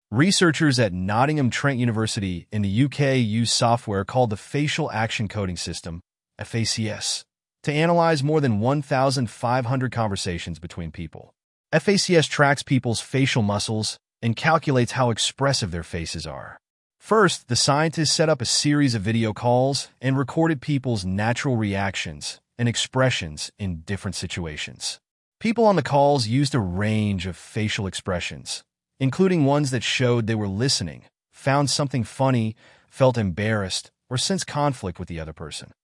Researchers at Nottingham Trent University in the UK use software called the Facial Action Coding System, FACS, to analyze more than 1,500 conversations between people. FACS tracks people's facial muscles and calculates how expressive their faces are. First, the scientists set up a series of video calls and recorded people's natural reactions and expressions in different situations. People on the calls used a range of facial expressions, including ones that showed they were listening, found something funny, felt embarrassed, or sensed conflict with the other person.